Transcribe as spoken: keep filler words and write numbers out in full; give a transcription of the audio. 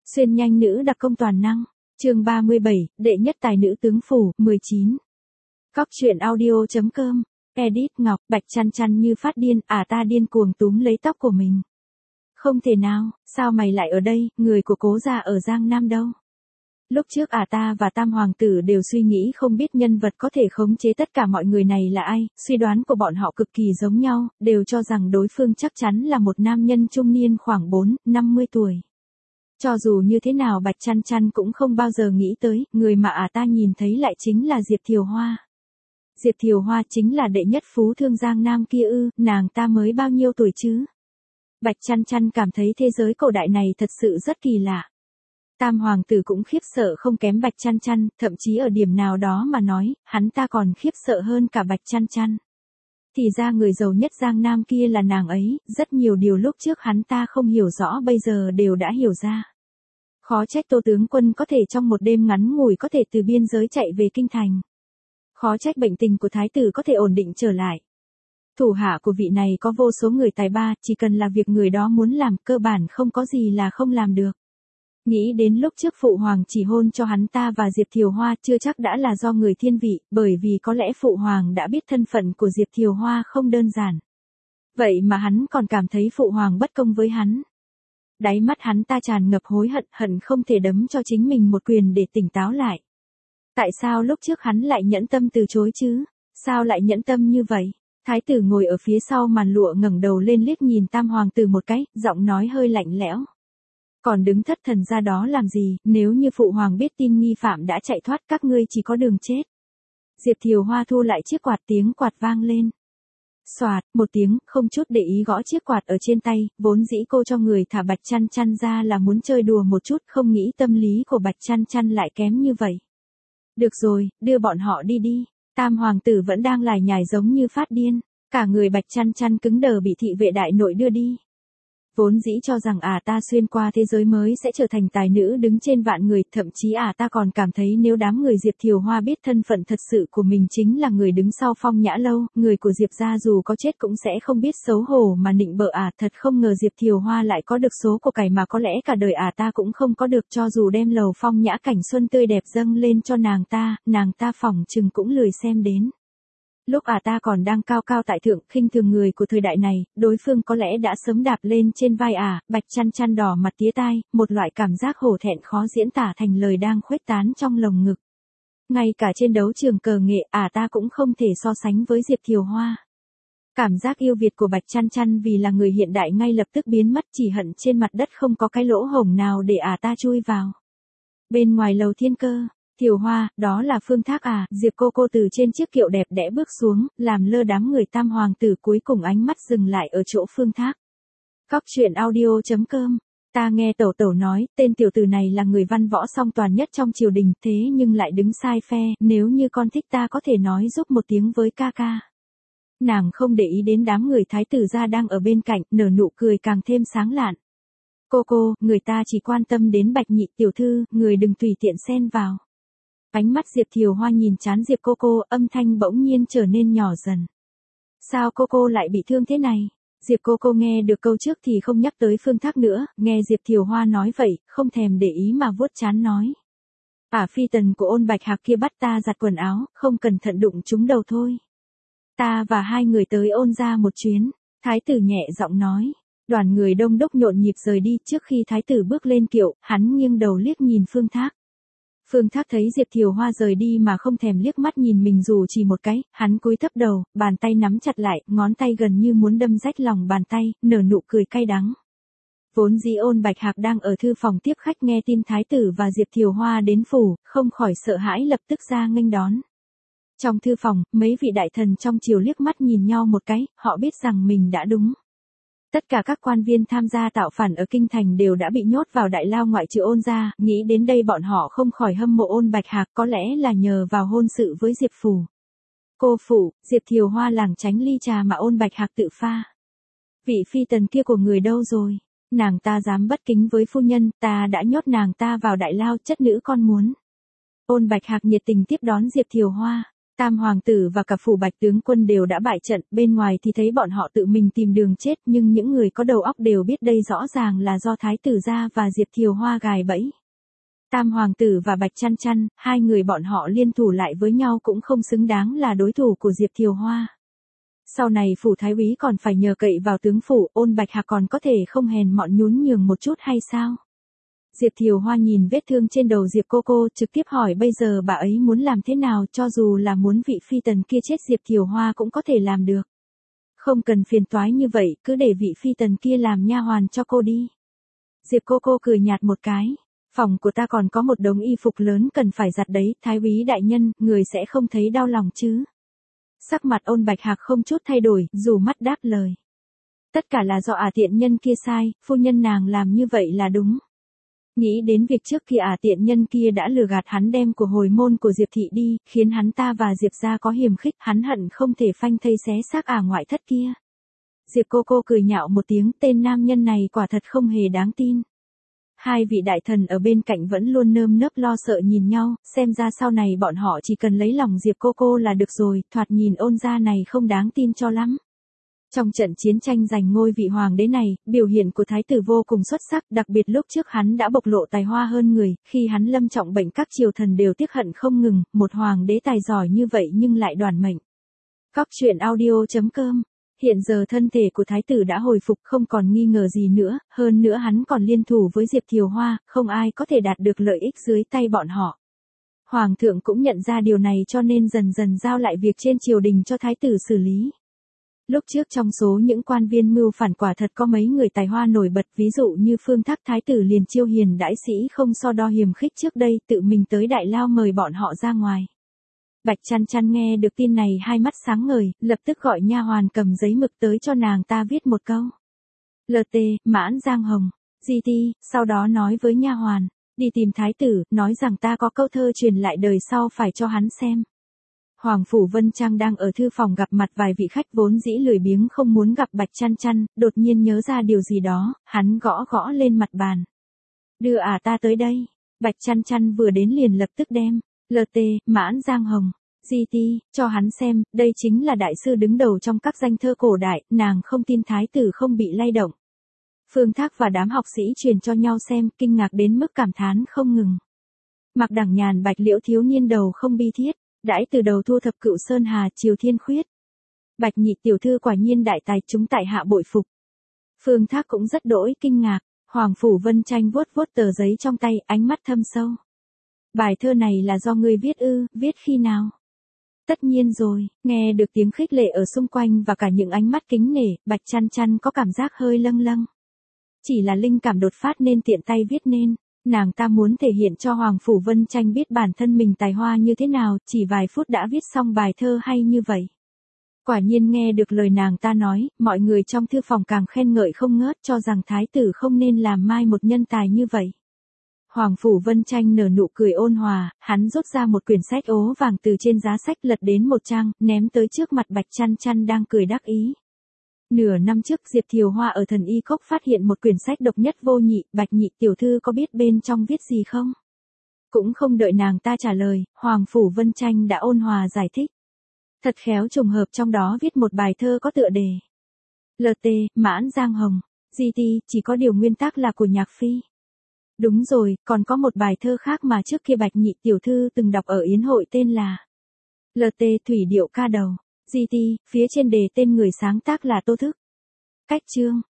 Xuyên nhanh nữ đặc công toàn năng, chương ba mươi bảy, đệ nhất tài nữ tướng phủ, mười chín. Cóc truyện audio chấm com, edit Ngọc, Bạch Chăn Chăn như phát điên, à ta điên cuồng túm lấy tóc của mình. Không thể nào, sao mày lại ở đây, người của cố gia ở Giang Nam đâu? Lúc trước à ta và Tam Hoàng tử đều suy nghĩ không biết nhân vật có thể khống chế tất cả mọi người này là ai, suy đoán của bọn họ cực kỳ giống nhau, đều cho rằng đối phương chắc chắn là một nam nhân trung niên khoảng bốn, năm mươi tuổi. Cho dù như thế nào Bạch Chăn Chăn cũng không bao giờ nghĩ tới, người mà à ta nhìn thấy lại chính là Diệp Thiều Hoa. Diệp Thiều Hoa chính là đệ nhất phú thương Giang Nam kia ư, nàng ta mới bao nhiêu tuổi chứ? Bạch Chăn Chăn cảm thấy thế giới cổ đại này thật sự rất kỳ lạ. Tam Hoàng tử cũng khiếp sợ không kém Bạch Chăn Chăn, thậm chí ở điểm nào đó mà nói, hắn ta còn khiếp sợ hơn cả Bạch Chăn Chăn. Thì ra người giàu nhất Giang Nam kia là nàng ấy, rất nhiều điều lúc trước hắn ta không hiểu rõ bây giờ đều đã hiểu ra. Khó trách Tô tướng quân có thể trong một đêm ngắn ngủi có thể từ biên giới chạy về kinh thành. Khó trách bệnh tình của thái tử có thể ổn định trở lại. Thủ hạ của vị này có vô số người tài ba, chỉ cần là việc người đó muốn làm, cơ bản không có gì là không làm được. Nghĩ đến lúc trước phụ hoàng chỉ hôn cho hắn ta và Diệp Thiều Hoa chưa chắc đã là do người thiên vị, bởi vì có lẽ phụ hoàng đã biết thân phận của Diệp Thiều Hoa không đơn giản. Vậy mà hắn còn cảm thấy phụ hoàng bất công với hắn. Đáy mắt hắn ta tràn ngập hối hận, hận không thể đấm cho chính mình một quyền để tỉnh táo lại. Tại sao lúc trước hắn lại nhẫn tâm từ chối chứ? Sao lại nhẫn tâm như vậy? Thái tử ngồi ở phía sau màn lụa ngẩng đầu lên liếc nhìn Tam Hoàng tử một cái, giọng nói hơi lạnh lẽo. Còn đứng thất thần ra đó làm gì, nếu như phụ hoàng biết tin nghi phạm đã chạy thoát các ngươi chỉ có đường chết. Diệp Thiều Hoa thu lại chiếc quạt, tiếng quạt vang lên. Xoạt, một tiếng, không chút để ý gõ chiếc quạt ở trên tay, vốn dĩ cô cho người thả Bạch Chăn Chăn ra là muốn chơi đùa một chút, không nghĩ tâm lý của Bạch Chăn Chăn lại kém như vậy. Được rồi, đưa bọn họ đi đi. Tam Hoàng tử vẫn đang lải nhải giống như phát điên, cả người Bạch Chăn Chăn cứng đờ bị thị vệ đại nội đưa đi. Vốn dĩ cho rằng à ta xuyên qua thế giới mới sẽ trở thành tài nữ đứng trên vạn người, thậm chí à ta còn cảm thấy nếu đám người Diệp Thiều Hoa biết thân phận thật sự của mình chính là người đứng sau Phong Nhã Lâu, người của Diệp gia dù có chết cũng sẽ không biết xấu hổ mà nịnh bợ à, thật không ngờ Diệp Thiều Hoa lại có được số của cải mà có lẽ cả đời à ta cũng không có được, cho dù đem lầu phong nhã cảnh xuân tươi đẹp dâng lên cho nàng ta, nàng ta phỏng chừng cũng lười xem đến. Lúc à ta còn đang cao cao tại thượng, khinh thường người của thời đại này, đối phương có lẽ đã sớm đạp lên trên vai à, Bạch Chăn Chăn đỏ mặt tía tai, một loại cảm giác hổ thẹn khó diễn tả thành lời đang khuếch tán trong lồng ngực. Ngay cả trên đấu trường cờ nghệ, à ta cũng không thể so sánh với Diệp Thiều Hoa. Cảm giác yêu Việt của Bạch Chăn Chăn vì là người hiện đại ngay lập tức biến mất, chỉ hận trên mặt đất không có cái lỗ hổng nào để à ta chui vào. Bên ngoài lầu thiên cơ. Thiều Hoa, đó là Phương Thác à, Diệp cô cô từ trên chiếc kiệu đẹp đẽ bước xuống, làm lơ đám người Tam Hoàng tử, cuối cùng ánh mắt dừng lại ở chỗ Phương Thác. Cóc truyện audio chấm com, ta nghe tẩu tẩu nói, tên tiểu tử này là người văn võ song toàn nhất trong triều đình, thế nhưng lại đứng sai phe, nếu như con thích ta có thể nói giúp một tiếng với ca ca. Nàng không để ý đến đám người thái tử gia đang ở bên cạnh, nở nụ cười càng thêm sáng lạn. Cô cô, người ta chỉ quan tâm đến Bạch nhị tiểu thư, người đừng tùy tiện xen vào. Ánh mắt Diệp Thiều Hoa nhìn chán Diệp cô cô, âm thanh bỗng nhiên trở nên nhỏ dần. Sao cô cô lại bị thương thế này? Diệp cô cô nghe được câu trước thì không nhắc tới Phương Thác nữa, nghe Diệp Thiều Hoa nói vậy, không thèm để ý mà vuốt trán nói. À phi tần của Ôn Bạch Hạc kia bắt ta giặt quần áo, không cẩn thận đụng trúng đầu thôi. Ta và hai người tới Ôn ra một chuyến, thái tử nhẹ giọng nói. Đoàn người đông đúc nhộn nhịp rời đi, trước khi thái tử bước lên kiệu, hắn nghiêng đầu liếc nhìn Phương Thác. Phương Thác thấy Diệp Thiều Hoa rời đi mà không thèm liếc mắt nhìn mình dù chỉ một cái, hắn cúi thấp đầu, bàn tay nắm chặt lại, ngón tay gần như muốn đâm rách lòng bàn tay, nở nụ cười cay đắng. Vốn dĩ Ôn Bạch Hạc đang ở thư phòng tiếp khách nghe tin thái tử và Diệp Thiều Hoa đến phủ, không khỏi sợ hãi lập tức ra nghênh đón. Trong thư phòng, mấy vị đại thần trong triều liếc mắt nhìn nhau một cái, họ biết rằng mình đã đúng. Tất cả các quan viên tham gia tạo phản ở kinh thành đều đã bị nhốt vào đại lao ngoại trừ Ôn gia, nghĩ đến đây bọn họ không khỏi hâm mộ Ôn Bạch Hạc, có lẽ là nhờ vào hôn sự với Diệp phủ. Cô phụ, Diệp Thiều Hoa lảng tránh ly trà mà Ôn Bạch Hạc tự pha. Vị phi tần kia của người đâu rồi? Nàng ta dám bất kính với phu nhân, ta đã nhốt nàng ta vào đại lao, chất nữ con muốn. Ôn Bạch Hạc nhiệt tình tiếp đón Diệp Thiều Hoa. Tam hoàng tử và cả phủ Bạch tướng quân đều đã bại trận, bên ngoài thì thấy bọn họ tự mình tìm đường chết, nhưng những người có đầu óc đều biết đây rõ ràng là do Thái tử gia và Diệp Thiều Hoa gài bẫy. Tam hoàng tử và Bạch Chăn Chăn, hai người bọn họ liên thủ lại với nhau cũng không xứng đáng là đối thủ của Diệp Thiều Hoa. Sau này phủ thái úy còn phải nhờ cậy vào tướng phủ, Ôn Bạch Hạc còn có thể không hèn mọn nhún nhường một chút hay sao? Diệp Thiều Hoa nhìn vết thương trên đầu Diệp cô cô, trực tiếp hỏi bây giờ bà ấy muốn làm thế nào, cho dù là muốn vị phi tần kia chết Diệp Thiều Hoa cũng có thể làm được. Không cần phiền toái như vậy, cứ để vị phi tần kia làm nha hoàn cho cô đi. Diệp cô cô cười nhạt một cái. Phòng của ta còn có một đống y phục lớn cần phải giặt đấy, thái úy đại nhân, người sẽ không thấy đau lòng chứ? Sắc mặt Ôn Bạch Hạc không chút thay đổi, dù mắt đáp lời. Tất cả là do ả tiện nhân kia sai, phu nhân nàng làm như vậy là đúng. Nghĩ đến việc trước kia ả tiện nhân kia đã lừa gạt hắn đem của hồi môn của Diệp thị đi, khiến hắn ta và Diệp gia có hiềm khích, hắn hận không thể phanh thây xé xác ả ngoại thất kia. Diệp cô cô cười nhạo một tiếng, tên nam nhân này quả thật không hề đáng tin. Hai vị đại thần ở bên cạnh vẫn luôn nơm nớp lo sợ nhìn nhau, xem ra sau này bọn họ chỉ cần lấy lòng Diệp cô cô là được rồi, thoạt nhìn Ôn gia này không đáng tin cho lắm. Trong trận chiến tranh giành ngôi vị hoàng đế này, biểu hiện của thái tử vô cùng xuất sắc, đặc biệt lúc trước hắn đã bộc lộ tài hoa hơn người, khi hắn lâm trọng bệnh các triều thần đều tiếc hận không ngừng, một hoàng đế tài giỏi như vậy nhưng lại đoản mệnh. Cóc truyện audio chấm com. Hiện giờ thân thể của thái tử đã hồi phục, không còn nghi ngờ gì nữa, hơn nữa hắn còn liên thủ với Diệp Thiều Hoa, không ai có thể đạt được lợi ích dưới tay bọn họ. Hoàng thượng cũng nhận ra điều này cho nên dần dần giao lại việc trên triều đình cho thái tử xử lý. Lúc trước trong số những quan viên mưu phản quả thật có mấy người tài hoa nổi bật, ví dụ như Phương Thác thái tử liền chiêu hiền đãi sĩ không so đo hiềm khích trước đây, tự mình tới đại lao mời bọn họ ra ngoài. Bạch Chăn Chăn nghe được tin này hai mắt sáng ngời, lập tức gọi nha hoàn cầm giấy mực tới cho nàng ta viết một câu. lờ tê, Mãn Giang Hồng, giê tê, sau đó nói với nha hoàn, đi tìm thái tử, nói rằng ta có câu thơ truyền lại đời sau phải cho hắn xem. Hoàng phủ Vân Trang đang ở thư phòng gặp mặt vài vị khách vốn dĩ lười biếng không muốn gặp Bạch Chăn Chăn, đột nhiên nhớ ra điều gì đó, hắn gõ gõ lên mặt bàn. Đưa à ta tới đây. Bạch Chăn Chăn vừa đến liền lập tức đem lờ tê, Mãn Giang Hồng, giê tê, cho hắn xem, đây chính là đại sư đứng đầu trong các danh thơ cổ đại, nàng không tin thái tử không bị lay động. Phương Thác và đám học sĩ truyền cho nhau xem, kinh ngạc đến mức cảm thán không ngừng. Mạc Đẳng Nhàn Bạch Liễu thiếu niên đầu không bi thiết, đãi từ đầu thu thập Cựu Sơn Hà Triều Thiên Khuyết. Bạch nhị tiểu thư quả nhiên đại tài, chúng tại hạ bội phục. Phương Thác cũng rất đỗi kinh ngạc, Hoàng phủ Vân Tranh vuốt vuốt tờ giấy trong tay, ánh mắt thâm sâu. Bài thơ này là do ngươi viết ư, viết khi nào? Tất nhiên rồi, nghe được tiếng khích lệ ở xung quanh và cả những ánh mắt kính nể, Bạch Chăn Chăn có cảm giác hơi lâng lâng. Chỉ là linh cảm đột phát nên tiện tay viết nên, nàng ta muốn thể hiện cho Hoàng phủ Vân Tranh biết bản thân mình tài hoa như thế nào, chỉ vài phút đã viết xong bài thơ hay như vậy. Quả nhiên nghe được lời nàng ta nói, mọi người trong thư phòng càng khen ngợi không ngớt, cho rằng thái tử không nên làm mai một nhân tài như vậy. Hoàng phủ Vân Tranh nở nụ cười ôn hòa, hắn rút ra một quyển sách ố vàng từ trên giá sách, lật đến một trang, ném tới trước mặt Bạch Chăn Chăn đang cười đắc ý. Nửa năm trước Diệp Thiều Hoa ở Thần Y Cốc phát hiện một quyển sách độc nhất vô nhị, Bạch nhị tiểu thư có biết bên trong viết gì không? Cũng không đợi nàng ta trả lời, Hoàng phủ Vân Tranh đã ôn hòa giải thích. Thật khéo trùng hợp trong đó viết một bài thơ có tựa đề lờ tê, Mãn Giang Hồng, giê tê, chỉ có điều nguyên tác là của Nhạc Phi. Đúng rồi, còn có một bài thơ khác mà trước kia Bạch nhị tiểu thư từng đọc ở yến hội tên là lờ tê, Thủy Điệu Ca Đầu, giê tê, phía trên đề tên người sáng tác là Tô Thức. Cách chương